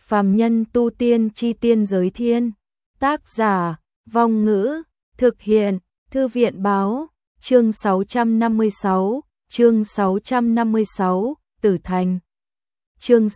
Phàm nhân tu tiên chi tiên giới thiên. Tác giả, Vong Ngữ, thực hiện, Thư viện báo, chương 656, Tử Thành. Chương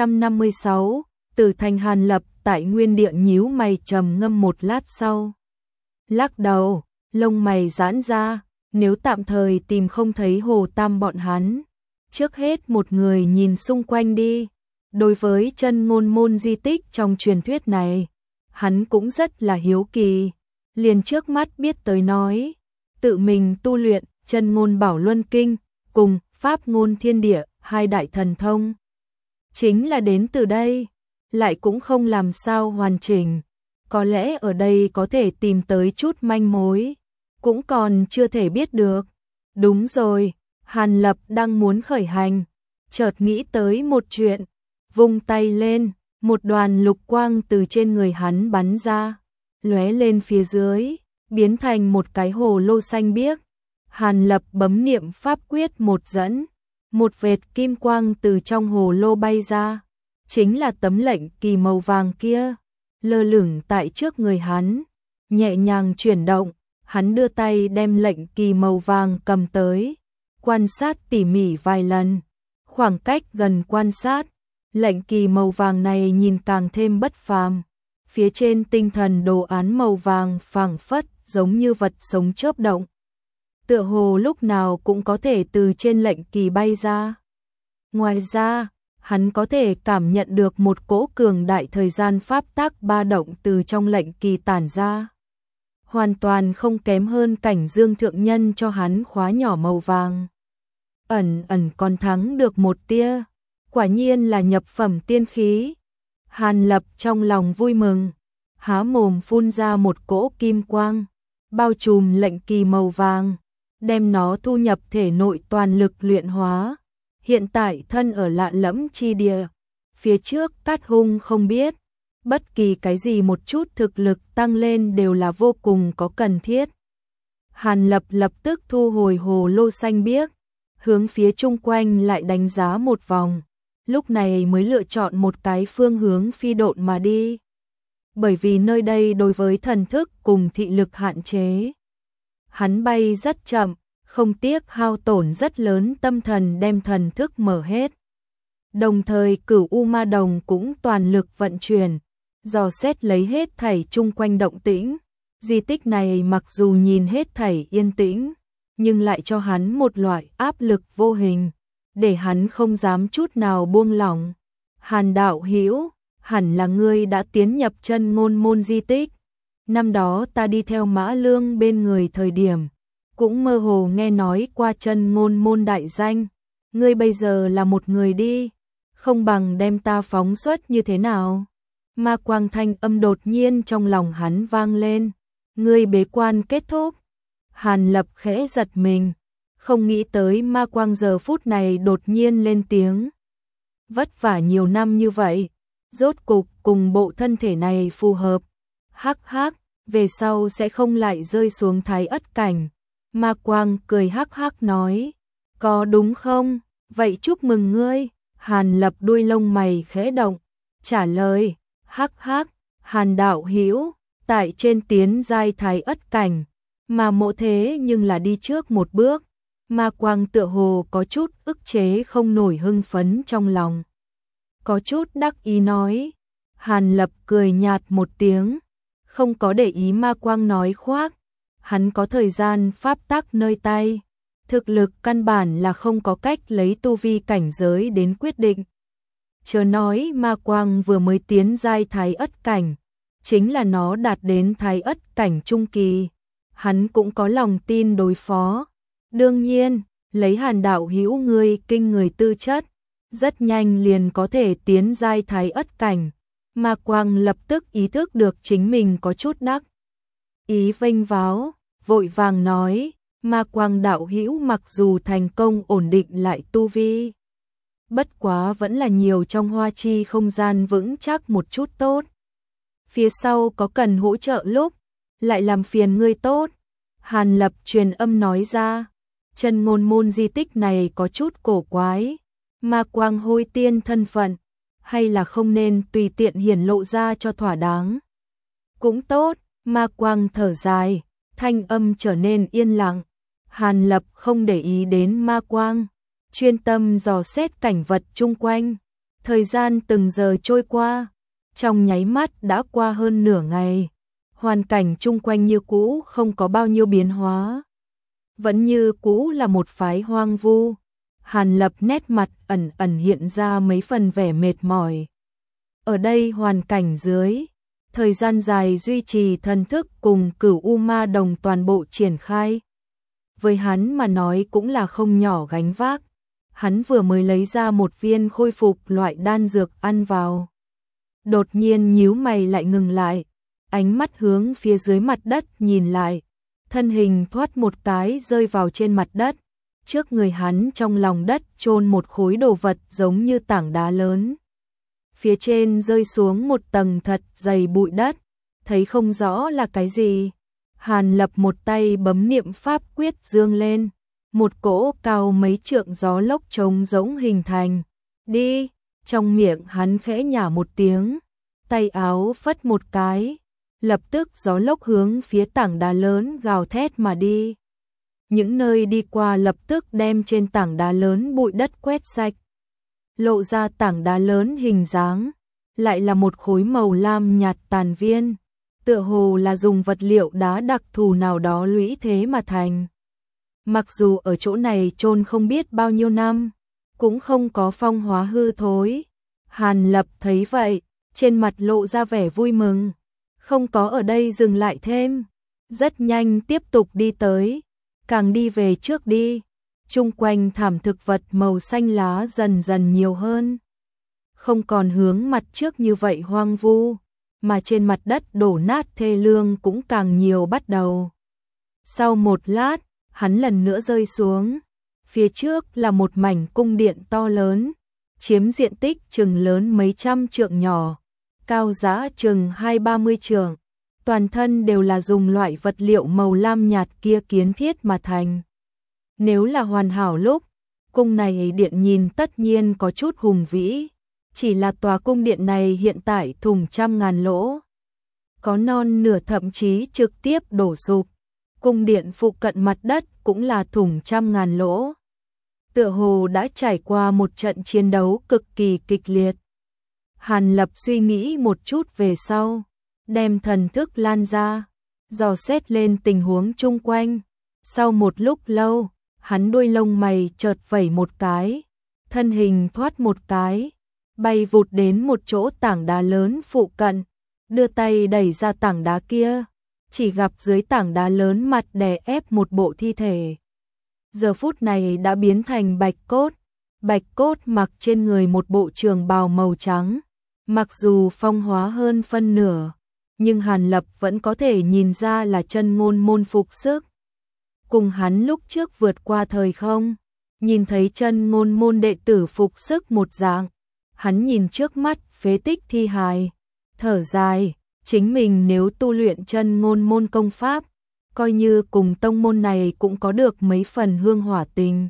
656, Tử Thành. Hàn Lập tại nguyên địa nhíu mày trầm ngâm một lát sau. Lắc đầu, lông mày giãn ra, nếu tạm thời tìm không thấy Hồ Tam bọn hắn, trước hết một người nhìn xung quanh đi. Đối với chân ngôn môn di tích trong truyền thuyết này, hắn cũng rất là hiếu kỳ, liền trước mắt biết tới nói, tự mình tu luyện chân ngôn bảo luân kinh, cùng pháp ngôn thiên địa, hai đại thần thông. Chính là đến từ đây, lại cũng không làm sao hoàn chỉnh, có lẽ ở đây có thể tìm tới chút manh mối, cũng còn chưa thể biết được. Đúng rồi, Hàn Lập đang muốn khởi hành, chợt nghĩ tới một chuyện, vung tay lên, một đoàn lục quang từ trên người hắn bắn ra, lóe lên phía dưới, biến thành một cái hồ lô xanh biếc. Hàn Lập bấm niệm pháp quyết một dẫn, một vệt kim quang từ trong hồ lô bay ra, chính là tấm lệnh kỳ màu vàng kia, lơ lửng tại trước người hắn, nhẹ nhàng chuyển động, hắn đưa tay đem lệnh kỳ màu vàng cầm tới, quan sát tỉ mỉ vài lần, khoảng cách gần quan sát, lệnh kỳ màu vàng này nhìn càng thêm bất phàm, phía trên tinh thần đồ án màu vàng phảng phất giống như vật sống chớp động, tựa hồ lúc nào cũng có thể từ trên lệnh kỳ bay ra. Ngoài ra, hắn có thể cảm nhận được một cỗ cường đại thời gian pháp tắc ba động từ trong lệnh kỳ tản ra, hoàn toàn không kém hơn cảnh dương thượng nhân cho hắn khóa nhỏ màu vàng. Ẩn ẩn còn thắng được một tia, quả nhiên là nhập phẩm tiên khí. Hàn Lập trong lòng vui mừng, há mồm phun ra một cỗ kim quang, bao trùm lệnh kỳ màu vàng, đem nó thu nhập thể nội toàn lực luyện hóa. Hiện tại thân ở lạ lẫm chi địa, phía trước Cát Hung không biết, bất kỳ cái gì một chút thực lực tăng lên đều là vô cùng có cần thiết. Hàn Lập lập tức thu hồi hồ lô xanh biếc, hướng phía chung quanh lại đánh giá một vòng, lúc này mới lựa chọn một cái phương hướng phi độn mà đi. Bởi vì nơi đây đối với thần thức cùng thị lực hạn chế, hắn bay rất chậm, không tiếc hao tổn rất lớn tâm thần đem thần thức mở hết. Đồng thời Cửu U Ma Đồng cũng toàn lực vận chuyển, dò xét lấy hết thảy chung quanh động tĩnh. Di tích này mặc dù nhìn hết thảy yên tĩnh, nhưng lại cho hắn một loại áp lực vô hình, để hắn không dám chút nào buông lỏng. Hàn đạo hữu, hẳn là ngươi đã tiến nhập chân ngôn môn di tích. Năm đó ta đi theo Mã Lương bên người thời điểm, cũng mơ hồ nghe nói qua chân ngôn môn đại danh. Ngươi bây giờ là một người đi, không bằng đem ta phóng xuất như thế nào? Ma quang thanh âm đột nhiên trong lòng hắn vang lên. Ngươi bế quan kết thúc. Hàn Lập khẽ giật mình, không nghĩ tới ma quang giờ phút này đột nhiên lên tiếng. Vất vả nhiều năm như vậy, rốt cục cùng bộ thân thể này phù hợp. Hắc hắc, về sau sẽ không lại rơi xuống thái ất cảnh. Ma quang cười hắc hắc nói, có đúng không? Vậy chúc mừng ngươi. Hàn Lập đuôi lông mày khẽ động, trả lời, hắc hắc, Hàn đạo hữu, tại trên tiến giai thái ất cảnh, mà mộ thế nhưng là đi trước một bước. Ma quang tựa hồ có chút ức chế không nổi hưng phấn trong lòng, có chút đắc ý nói. Hàn Lập cười nhạt một tiếng, không có để ý ma quang nói khoác, hắn có thời gian pháp tắc nơi tay, thực lực căn bản là không có cách lấy tu vi cảnh giới đến quyết định. Chớ nói ma quang vừa mới tiến giai thái ất cảnh, chính là nó đạt đến thái ất cảnh trung kỳ, hắn cũng có lòng tin đối phó. Đương nhiên, lấy Hàn đạo hữu ngươi kinh người tư chất, rất nhanh liền có thể tiến giai thái ất cảnh. Ma quang lập tức ý thức được chính mình có chút đắc ý vênh váo, vội vàng nói, Ma quang đạo hữu mặc dù thành công ổn định lại tu vi, bất quá vẫn là nhiều trong hoa chi không gian vững chắc một chút tốt. Phía sau có cần hỗ trợ lúc, lại làm phiền ngươi tốt. Hàn Lập truyền âm nói ra, chân ngôn môn di tích này có chút cổ quái, ma quang hôi tiên thân phận, hay là không nên tùy tiện hiển lộ ra cho thỏa đáng. Cũng tốt, Ma Quang thở dài, thanh âm trở nên yên lặng. Hàn Lập không để ý đến Ma Quang, chuyên tâm dò xét cảnh vật chung quanh. Thời gian từng giờ trôi qua, trong nháy mắt đã qua hơn nửa ngày. Hoàn cảnh chung quanh như cũ không có bao nhiêu biến hóa. Vẫn như cũ là một phái hoang vu. Hàn Lập nét mặt ẩn ẩn hiện ra mấy phần vẻ mệt mỏi. Ở đây hoàn cảnh dưới, thời gian dài duy trì thần thức cùng Cửu U Ma Đồng toàn bộ triển khai. Với hắn mà nói cũng là không nhỏ gánh vác. Hắn vừa mới lấy ra một viên khôi phục loại đan dược ăn vào. Đột nhiên nhíu mày lại ngừng lại, ánh mắt hướng phía dưới mặt đất nhìn lại. Thân hình thoát một cái rơi vào trên mặt đất. Trước người hắn trong lòng đất chôn một khối đồ vật giống như tảng đá lớn. Phía trên rơi xuống một tầng thật dày bụi đất, thấy không rõ là cái gì. Hàn Lập một tay bấm niệm pháp quyết dương lên, một cỗ cao mấy trượng gió lốc trống rỗng hình thành. Đi, trong miệng hắn khẽ nhả một tiếng, tay áo phất một cái, lập tức gió lốc hướng phía tảng đá lớn gào thét mà đi. Những nơi đi qua lập tức đem trên tảng đá lớn bụi đất quét sạch. Lộ ra tảng đá lớn hình dáng, lại là một khối màu lam nhạt tàn viên, tựa hồ là dùng vật liệu đá đặc thù nào đó lũy thế mà thành. Mặc dù ở chỗ này chôn không biết bao nhiêu năm, cũng không có phong hóa hư thối. Hàn Lập thấy vậy, trên mặt lộ ra vẻ vui mừng, không có ở đây dừng lại thêm, rất nhanh tiếp tục đi tới, càng đi về trước đi. Chung quanh thảm thực vật màu xanh lá dần dần nhiều hơn. Không còn hướng mặt trước như vậy hoang vu, mà trên mặt đất đổ nát thê lương cũng càng nhiều bắt đầu. Sau một lát, hắn lần nữa rơi xuống. Phía trước là một mảnh cung điện to lớn, chiếm diện tích chừng lớn mấy trăm trượng nhỏ, cao giá chừng 20-30 trượng. Toàn thân đều là dùng loại vật liệu màu lam nhạt kia kiến thiết mà thành. Nếu là hoàn hảo lúc, cung này điện nhìn tất nhiên có chút hùng vĩ, chỉ là tòa cung điện này hiện tại thủng trăm ngàn lỗ. Có non nửa thậm chí trực tiếp đổ sụp, cung điện phụ cận mặt đất cũng là thủng trăm ngàn lỗ. Tựa hồ đã trải qua một trận chiến đấu cực kỳ kịch liệt. Hàn Lập suy nghĩ một chút về sau, đem thần thức lan ra, dò xét lên tình huống chung quanh. Sau một lúc lâu, hắn đuôi lông mày chợt vẩy một cái, thân hình thoát một cái, bay vụt đến một chỗ tảng đá lớn phụ cận, đưa tay đẩy ra tảng đá kia, chỉ gặp dưới tảng đá lớn mặt đè ép một bộ thi thể. Giờ phút này đã biến thành Bạch Cốt mặc trên người một bộ trường bào màu trắng, mặc dù phong hóa hơn phân nửa, nhưng Hàn Lập vẫn có thể nhìn ra là chân ngôn môn phục sức. Cùng hắn lúc trước vượt qua thời không, nhìn thấy chân ngôn môn đệ tử phục sức một dạng, hắn nhìn trước mắt phế tích thi hài, thở dài, chính mình nếu tu luyện chân ngôn môn công pháp, coi như cùng tông môn này cũng có được mấy phần hương hỏa tình.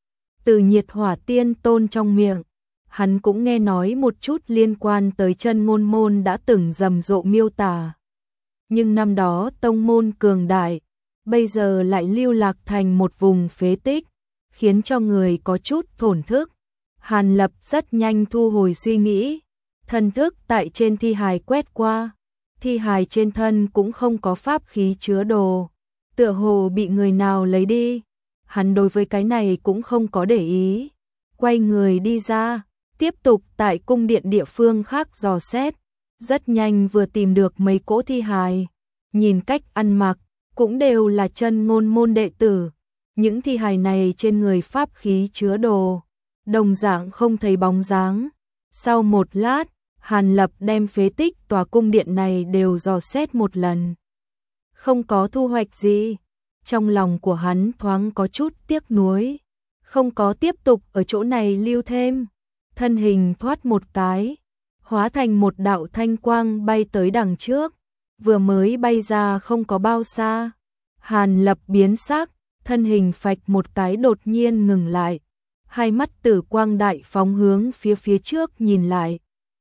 Từ Nhiệt Hỏa Tiên Tôn trong miệng, hắn cũng nghe nói một chút liên quan tới chân ngôn môn đã từng rầm rộ miêu tả. Nhưng năm đó tông môn cường đại, bây giờ lại lưu lạc thành một vùng phế tích, khiến cho người có chút thổn thức. Hàn Lập rất nhanh thu hồi suy nghĩ, thần thức tại trên thi hài quét qua, thi hài trên thân cũng không có pháp khí chứa đồ, tựa hồ bị người nào lấy đi. Hắn đối với cái này cũng không có để ý, quay người đi ra, tiếp tục tại cung điện địa phương khác dò xét, rất nhanh vừa tìm được mấy cỗ thi hài, nhìn cách ăn mặc, cũng đều là chân ngôn môn đệ tử. Những thi hài này trên người pháp khí chứa đồ, đồng dạng không thấy bóng dáng. Sau một lát, Hàn Lập đem phế tích tòa cung điện này đều dò xét một lần. Không có thu hoạch gì. Trong lòng của hắn thoáng có chút tiếc nuối, không có tiếp tục ở chỗ này lưu thêm. Thân hình thoát một cái, hóa thành một đạo thanh quang bay tới đằng trước, vừa mới bay ra không có bao xa. Hàn Lập biến sắc, thân hình phạch một cái đột nhiên ngừng lại, hai mắt tử quang đại phóng hướng phía trước nhìn lại,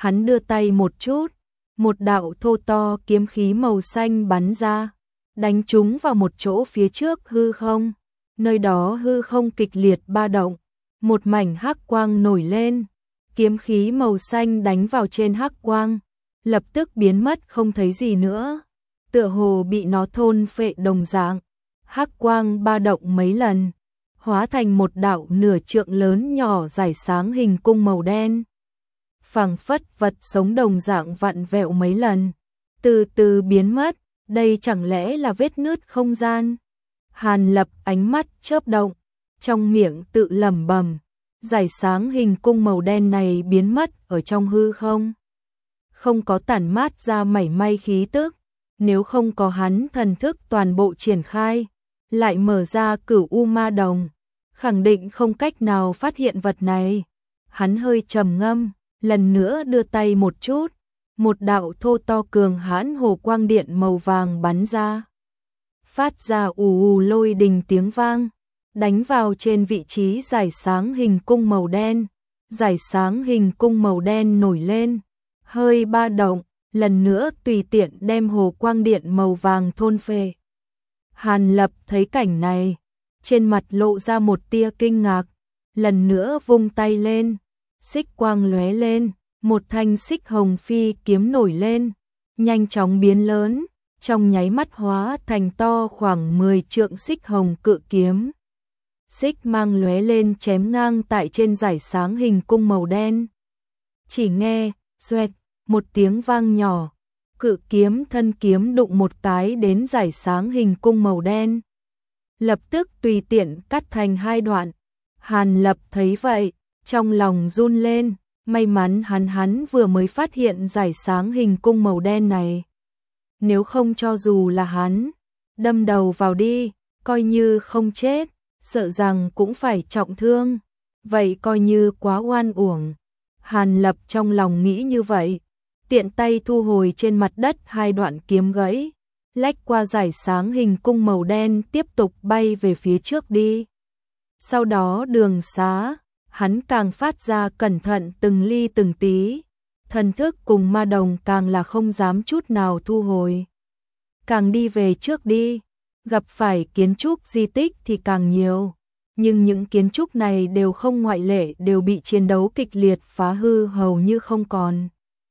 Hắn đưa tay một chút, một đạo thô to kiếm khí màu xanh bắn ra, đánh trúng vào một chỗ phía trước hư không. Nơi đó hư không kịch liệt ba động, một mảnh hắc quang nổi lên, kiếm khí màu xanh đánh vào trên hắc quang, lập tức biến mất không thấy gì nữa, tựa hồ bị nó thôn phệ đồng dạng. Hắc quang ba động mấy lần, hóa thành một đạo nửa trượng lớn nhỏ rải sáng hình cung màu đen. Phảng phất vật sống đồng dạng vặn vẹo mấy lần, từ từ biến mất, đây chẳng lẽ là vết nứt không gian? Hàn Lập ánh mắt chớp động, trong miệng tự lẩm bẩm, rải sáng hình cung màu đen này biến mất ở trong hư không. Không có tản mát ra mảy may khí tức, nếu không có hắn thần thức toàn bộ triển khai, lại mở ra Cửu U Ma Đồng, khẳng định không cách nào phát hiện vật này. Hắn hơi trầm ngâm, lần nữa đưa tay một chút, một đạo thô to cường hãn hồ quang điện màu vàng bắn ra, phát ra ù ù lôi đình tiếng vang, đánh vào trên vị trí rải sáng hình cung màu đen. Rải sáng hình cung màu đen nổi lên, hơi ba động, lần nữa tùy tiện đem hồ quang điện màu vàng thôn phệ. Hàn Lập thấy cảnh này, trên mặt lộ ra một tia kinh ngạc, lần nữa vung tay lên, xích quang lóe lên, một thanh xích hồng phi kiếm nổi lên, nhanh chóng biến lớn, trong nháy mắt hóa thành to khoảng 10 trượng xích hồng cự kiếm. Xích mang lóe lên chém ngang tại trên rải sáng hình cung màu đen. Chỉ nghe, xoẹt, một tiếng vang nhỏ, cự kiếm thân kiếm đụng một cái đến rải sáng hình cung màu đen. Lập tức tùy tiện cắt thành hai đoạn. Hàn Lập thấy vậy, trong lòng run lên, may mắn hắn vừa mới phát hiện rải sáng hình cung màu đen này. Nếu không cho dù là hắn đâm đầu vào đi, coi như không chết, sợ rằng cũng phải trọng thương, vậy coi như quá oan uổng. Hàn Lập trong lòng nghĩ như vậy, tiện tay thu hồi trên mặt đất hai đoạn kiếm gãy, lách qua rải sáng hình cung màu đen tiếp tục bay về phía trước đi. Sau đó đường xá, hắn càng phát ra cẩn thận từng ly từng tí, thần thức cùng ma đồng càng là không dám chút nào thu hồi. Càng đi về trước đi, gặp phải kiến trúc di tích thì càng nhiều, nhưng những kiến trúc này đều không ngoại lệ đều bị chiến đấu kịch liệt phá hư hầu như không còn.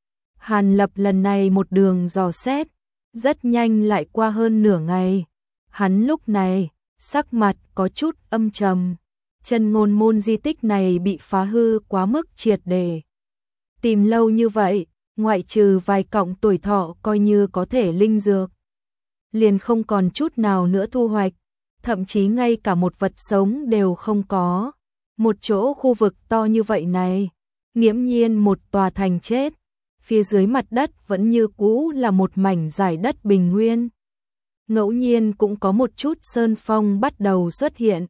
Hàn Lập lần này một đường dò xét, rất nhanh lại qua hơn nửa ngày. Hắn lúc này, sắc mặt có chút âm trầm, Chân Ngôn Môn di tích này bị phá hư quá mức triệt để. Tìm lâu như vậy, ngoại trừ vài cọng tuổi thọ coi như có thể linh dược, liền không còn chút nào nữa thu hoạch, thậm chí ngay cả một vật sống đều không có. Một chỗ khu vực to như vậy này, nghiễm nhiên một tòa thành chết, phía dưới mặt đất vẫn như cũ là một mảnh giải đất bình nguyên. Ngẫu nhiên cũng có một chút sơn phong bắt đầu xuất hiện.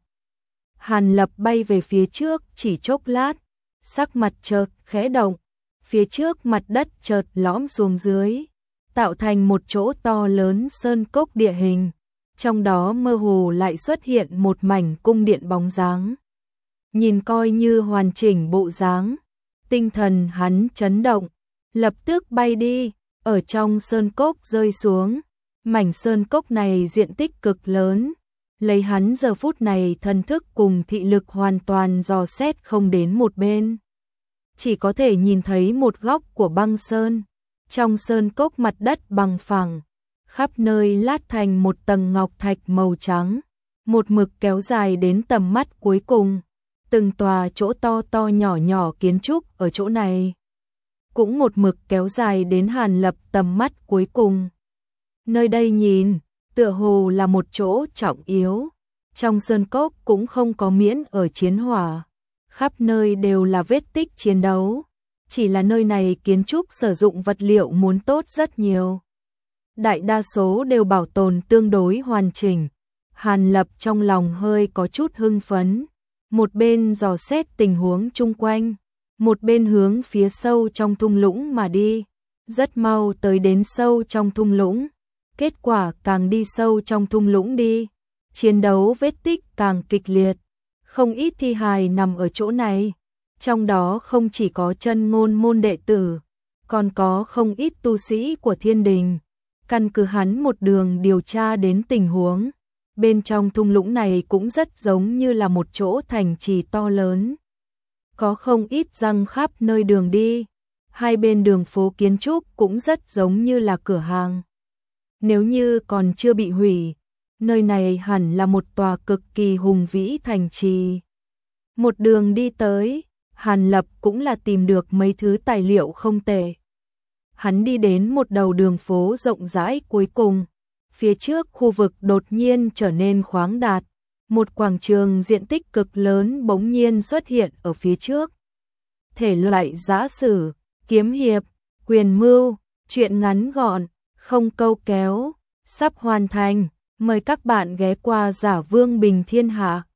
Hàn Lập bay về phía trước chỉ chốc lát, sắc mặt chợt khẽ động, phía trước mặt đất chợt lõm xuống dưới, tạo thành một chỗ to lớn sơn cốc địa hình, trong đó mơ hồ lại xuất hiện một mảnh cung điện bóng dáng. Nhìn coi như hoàn chỉnh bộ dáng, tinh thần hắn chấn động, lập tức bay đi, ở trong sơn cốc rơi xuống. Mảnh sơn cốc này diện tích cực lớn, lấy hắn giờ phút này thần thức cùng thị lực hoàn toàn dò xét không đến một bên. Chỉ có thể nhìn thấy một góc của băng sơn, trong sơn cốc mặt đất bằng phẳng, khắp nơi lát thành một tầng ngọc thạch màu trắng, một mực kéo dài đến tầm mắt cuối cùng. Từng tòa chỗ to to nhỏ nhỏ kiến trúc ở chỗ này, cũng một mực kéo dài đến Hàn Lập tầm mắt cuối cùng. Nơi đây nhìn, tựa hồ là một chỗ trọng yếu, trong sơn cốc cũng không có miễn ở chiến hỏa, khắp nơi đều là vết tích chiến đấu, chỉ là nơi này kiến trúc sử dụng vật liệu muốn tốt rất nhiều. Đại đa số đều bảo tồn tương đối hoàn chỉnh. Hàn Lập trong lòng hơi có chút hưng phấn, một bên dò xét tình huống chung quanh, một bên hướng phía sâu trong thung lũng mà đi. Rất mau tới đến sâu trong thung lũng, kết quả càng đi sâu trong thung lũng đi, chiến đấu vết tích càng kịch liệt, không ít thi hài nằm ở chỗ này, trong đó không chỉ có Chân Ngôn Môn đệ tử, còn có không ít tu sĩ của thiên đình. Căn cứ hắn một đường điều tra đến tình huống, bên trong thung lũng này cũng rất giống như là một chỗ thành trì to lớn. Có không ít răng khắp nơi đường đi, hai bên đường phố kiến trúc cũng rất giống như là cửa hàng. Nếu như còn chưa bị hủy, nơi này hẳn là một tòa cực kỳ hùng vĩ thành trì. Một đường đi tới, Hàn Lập cũng là tìm được mấy thứ tài liệu không tệ. Hắn đi đến một đầu đường phố rộng rãi cuối cùng, phía trước khu vực đột nhiên trở nên khoáng đạt, một quảng trường diện tích cực lớn bỗng nhiên xuất hiện ở phía trước. Thể loại giã sử, kiếm hiệp, quyền mưu, truyện ngắn gọn, không câu kéo, sắp hoàn thành, mời các bạn ghé qua Giả Vương Bình Thiên Hạ.